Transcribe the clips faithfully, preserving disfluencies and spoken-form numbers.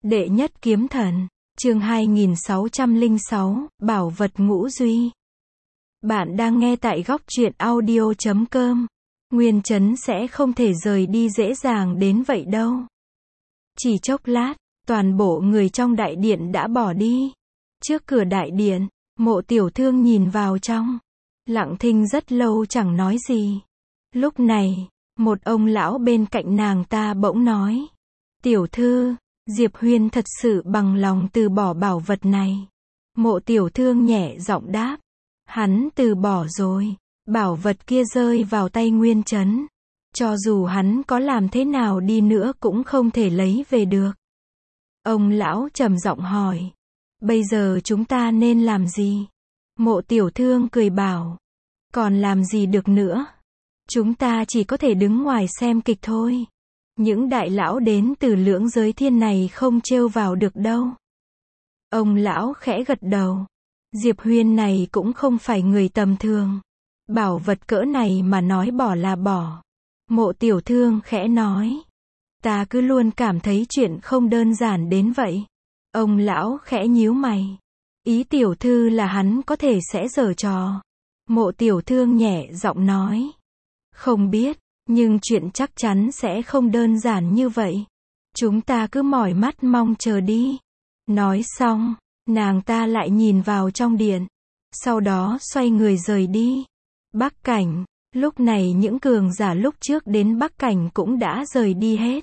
Đệ nhất kiếm thần, chương hai nghìn sáu trăm lẻ sáu, bảo vật ngũ duy. Bạn đang nghe tại góc truyện audio chấm com. Nguyên Chấn sẽ không thể rời đi dễ dàng đến vậy đâu. Chỉ chốc lát, toàn bộ người trong đại điện đã bỏ đi. Trước cửa đại điện, Mộ Tiểu Thương nhìn vào trong. Lặng thinh rất lâu chẳng nói gì. Lúc này, một ông lão bên cạnh nàng ta bỗng nói. Tiểu thư, Diệp Huyên thật sự bằng lòng từ bỏ bảo vật này. Mộ Tiểu Thương nhẹ giọng đáp. Hắn từ bỏ rồi. Bảo vật kia rơi vào tay Nguyên Chấn. Cho dù hắn có làm thế nào đi nữa cũng không thể lấy về được. Ông lão trầm giọng hỏi. Bây giờ chúng ta nên làm gì? Mộ Tiểu Thương cười bảo. Còn làm gì được nữa? Chúng ta chỉ có thể đứng ngoài xem kịch thôi. Những đại lão đến từ lưỡng giới thiên này không trêu vào được đâu. Ông lão khẽ gật đầu. Diệp Huyên này cũng không phải người tầm thường. Bảo vật cỡ này mà nói bỏ là bỏ. Mộ Tiểu Thương khẽ nói. Ta cứ luôn cảm thấy chuyện không đơn giản đến vậy. Ông lão khẽ nhíu mày. Ý tiểu thư là hắn có thể sẽ giở trò. Mộ Tiểu Thương nhẹ giọng nói. Không biết, nhưng chuyện chắc chắn sẽ không đơn giản như vậy. Chúng ta cứ mỏi mắt mong chờ đi. Nói xong, nàng ta lại nhìn vào trong điện. Sau đó xoay người rời đi. Bắc Cảnh, lúc này những cường giả lúc trước đến Bắc Cảnh cũng đã rời đi hết.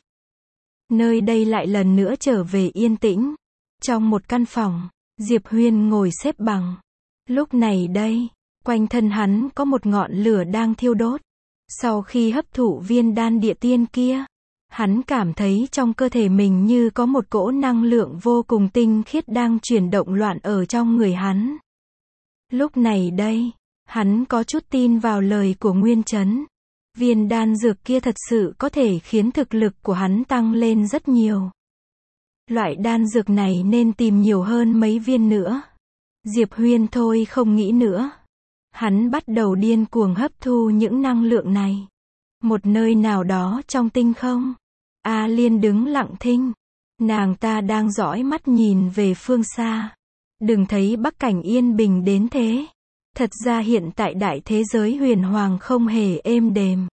Nơi đây lại lần nữa trở về yên tĩnh. Trong một căn phòng, Diệp Huyên ngồi xếp bằng. Lúc này đây, quanh thân hắn có một ngọn lửa đang thiêu đốt. Sau khi hấp thụ viên đan địa tiên kia, hắn cảm thấy trong cơ thể mình như có một cỗ năng lượng vô cùng tinh khiết đang chuyển động loạn ở trong người hắn. Lúc này đây, hắn có chút tin vào lời của Nguyên Chấn. Viên đan dược kia thật sự có thể khiến thực lực của hắn tăng lên rất nhiều. Loại đan dược này nên tìm nhiều hơn mấy viên nữa. Diệp Huyên thôi không nghĩ nữa. Hắn bắt đầu điên cuồng hấp thu những năng lượng này. Một nơi nào đó trong tinh không, A Liên đứng lặng thinh. Nàng ta đang dõi mắt nhìn về phương xa. Đừng thấy Bắc Cảnh yên bình đến thế. Thật ra hiện tại đại thế giới huyền hoàng không hề êm đềm.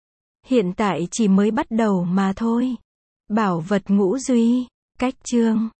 Hiện tại chỉ mới bắt đầu mà thôi. Bảo vật ngũ duy, cách chương.